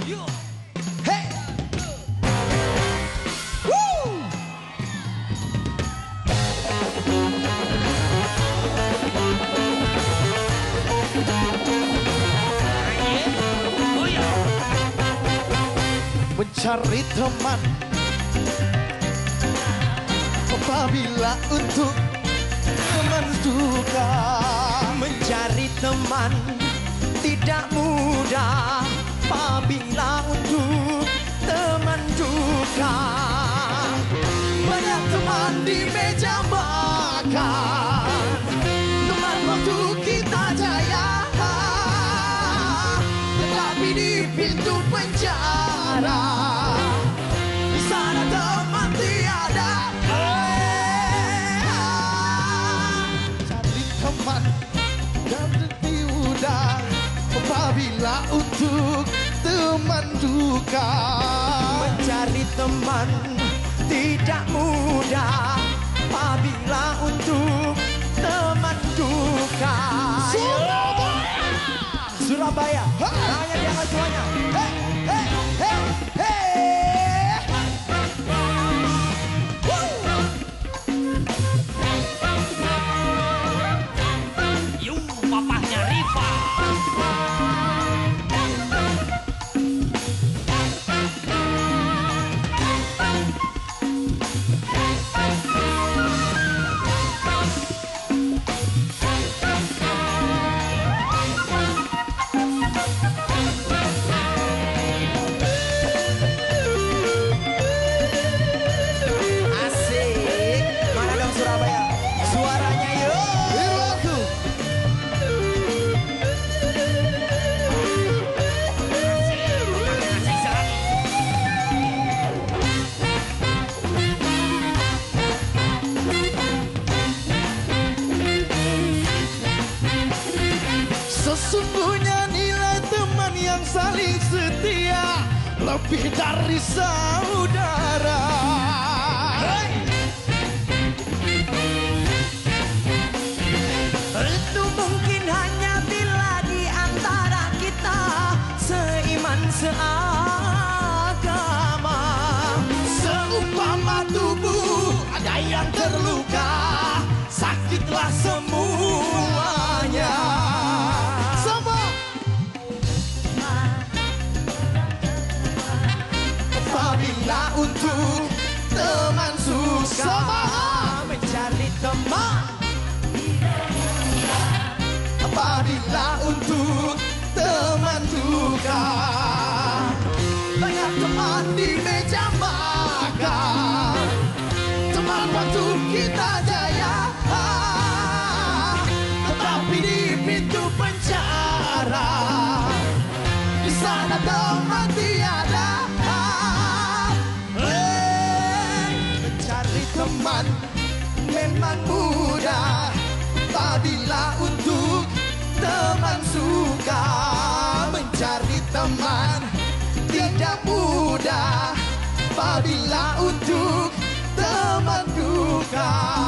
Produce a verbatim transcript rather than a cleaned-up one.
Hey. Woo. Mencari teman apabila untuk teman suka. Mencari teman tidak mudah apabila untuk teman duka. Banyak teman di meja makan, teman waktu kita jaya, tetapi di pintu penjara, di sana teman tiada. Cari teman dan mudah apabila untuk teman duka. Mencari teman tidak mudah apabila untuk teman duka. Surabaya, Surabaya, namanya diangkat semuanya. hey, hey, hey, hey. Yung papahnya Riva. Asik. Mana dong Surabaya? Suaranya yuk. Hirwaku. Sesungguhnya nilai teman yang saling setia lebih dari saudara. Hey! Itu mungkin hanya bila di antara kita seiman seagama. Seumpama tubuh ada yang terluka, sakitlah semuanya. Sama. Apabila untuk teman suka, sama. Mencari teman Apabila untuk teman duka. Banyak teman di meja makan, teman waktu kita jaya, tetapi di pintu penjara, di sana teman tiada. Hey, mencari teman memang mudah apabila untuk teman suka. Mencari teman tidak mudah apabila untuk teman duka.